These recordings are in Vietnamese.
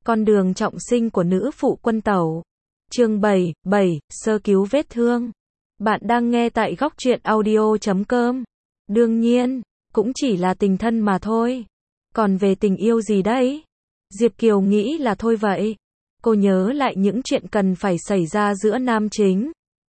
Con đường trọng sinh của nữ phụ quân tẩu. Chương 7, sơ cứu vết thương. Bạn đang nghe tại góc truyện audio.com. Đương nhiên, cũng chỉ là tình thân mà thôi. Còn về tình yêu gì đấy? Diệp Kiều nghĩ là thôi vậy. Cô nhớ lại những chuyện cần phải xảy ra giữa nam chính,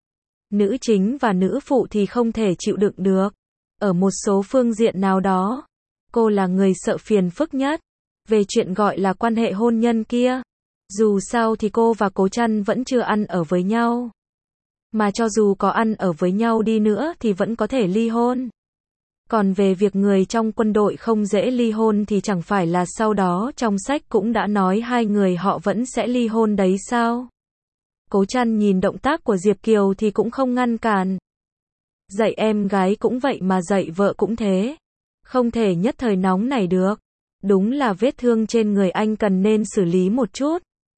nữ chính và nữ phụ thì không thể chịu đựng được. Ở một số phương diện nào đó, cô là người sợ phiền phức nhất. Về chuyện gọi là quan hệ hôn nhân kia, dù sao thì cô và Cố Trăn vẫn chưa ăn ở với nhau. Mà cho dù có ăn ở với nhau đi nữa thì vẫn có thể ly hôn. Còn về việc người trong quân đội không dễ ly hôn thì chẳng phải là sau đó trong sách cũng đã nói hai người họ vẫn sẽ ly hôn đấy sao? Cố Trăn nhìn động tác của Diệp Kiều thì cũng không ngăn cản. Dạy em gái cũng vậy mà dạy vợ cũng thế. Không thể nhất thời nóng này được. Đúng là vết thương trên người anh cần nên xử lý một chút.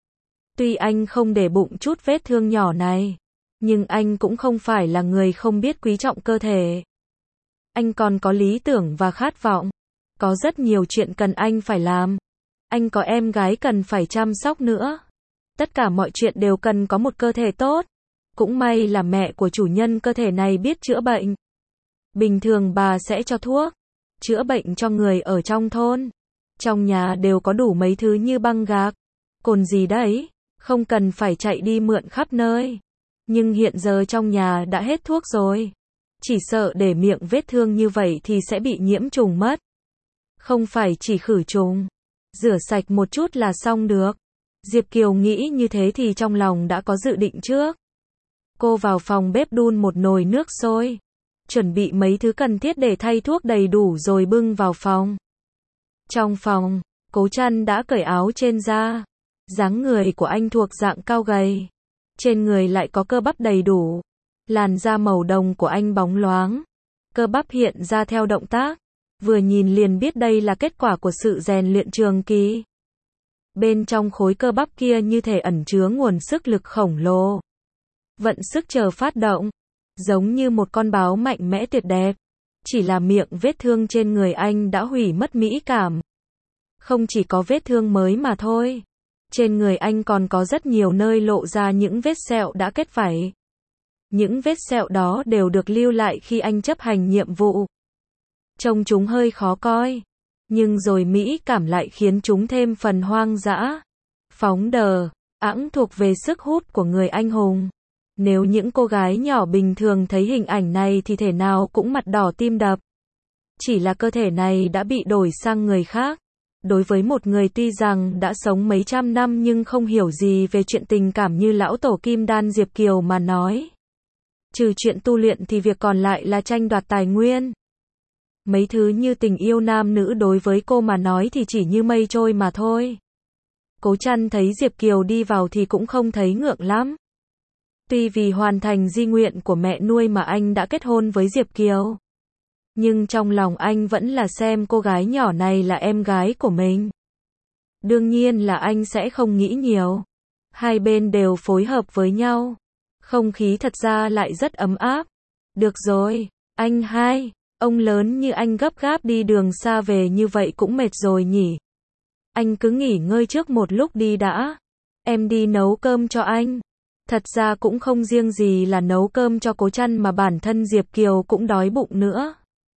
Tuy anh không để bụng chút vết thương nhỏ này, nhưng anh cũng không phải là người không biết quý trọng cơ thể. Anh còn có lý tưởng và khát vọng. Có rất nhiều chuyện cần anh phải làm. Anh có em gái cần phải chăm sóc nữa. Tất cả mọi chuyện đều cần có một cơ thể tốt. Cũng may là mẹ của chủ nhân cơ thể này biết chữa bệnh. Bình thường bà sẽ cho thuốc chữa bệnh cho người ở trong thôn. Trong nhà đều có đủ mấy thứ như băng gạc, cồn gì đấy, không cần phải chạy đi mượn khắp nơi. Nhưng hiện giờ trong nhà đã hết thuốc rồi. Chỉ sợ để miệng vết thương như vậy thì sẽ bị nhiễm trùng mất. Không phải chỉ khử trùng, rửa sạch một chút là xong được. Diệp Kiều nghĩ như thế thì trong lòng đã có dự định trước. Cô vào phòng bếp đun một nồi nước sôi, chuẩn bị mấy thứ cần thiết để thay thuốc đầy đủ rồi bưng vào phòng. Trong phòng, Cố Trăn đã cởi áo trên ra. Dáng người của anh thuộc dạng cao gầy. Trên người lại có cơ bắp đầy đủ. Làn da màu đồng của anh bóng loáng. Cơ bắp hiện ra theo động tác. Vừa nhìn liền biết đây là kết quả của sự rèn luyện trường kỳ. Bên trong khối cơ bắp kia như thể ẩn chứa nguồn sức lực khổng lồ. Vận sức chờ phát động. Giống như một con báo mạnh mẽ tuyệt đẹp. Chỉ là miệng vết thương trên người anh đã hủy mất mỹ cảm. Không chỉ có vết thương mới mà thôi. Trên người anh còn có rất nhiều nơi lộ ra những vết sẹo đã kết vảy. Những vết sẹo đó đều được lưu lại khi anh chấp hành nhiệm vụ. Trông chúng hơi khó coi. Nhưng rồi mỹ cảm lại khiến chúng thêm phần hoang dã. Phóng đờ, ẵng thuộc về sức hút của người anh hùng. Nếu những cô gái nhỏ bình thường thấy hình ảnh này thì thể nào cũng mặt đỏ tim đập. Chỉ là cơ thể này đã bị đổi sang người khác. Đối với một người tuy rằng đã sống mấy trăm năm nhưng không hiểu gì về chuyện tình cảm như lão tổ Kim Đan Diệp Kiều mà nói. Trừ chuyện tu luyện thì việc còn lại là tranh đoạt tài nguyên. Mấy thứ như tình yêu nam nữ đối với cô mà nói thì chỉ như mây trôi mà thôi. Cố Trăn thấy Diệp Kiều đi vào thì cũng không thấy ngượng lắm. Tuy vì hoàn thành di nguyện của mẹ nuôi mà anh đã kết hôn với Diệp Kiều. Nhưng trong lòng anh vẫn là xem cô gái nhỏ này là em gái của mình. Đương nhiên là anh sẽ không nghĩ nhiều. Hai bên đều phối hợp với nhau. Không khí thật ra lại rất ấm áp. Được rồi, anh hai, ông lớn như anh gấp gáp đi đường xa về như vậy cũng mệt rồi nhỉ. Anh cứ nghỉ ngơi trước một lúc đi đã. Em đi nấu cơm cho anh. Thật ra cũng không riêng gì là nấu cơm cho Cố Trăn mà bản thân Diệp Kiều cũng đói bụng nữa.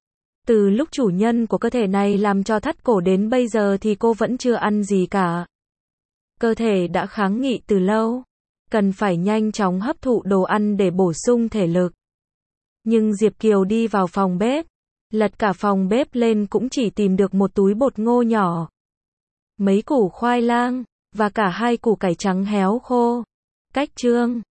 Từ lúc chủ nhân của cơ thể này làm cho thắt cổ đến bây giờ thì cô vẫn chưa ăn gì cả. Cơ thể đã kháng nghị từ lâu. Cần phải nhanh chóng hấp thụ đồ ăn để bổ sung thể lực. Nhưng Diệp Kiều đi vào phòng bếp. Lật cả phòng bếp lên cũng chỉ tìm được một túi bột ngô nhỏ. Mấy củ khoai lang. Và cả 2 củ cải trắng héo khô. Cách chương.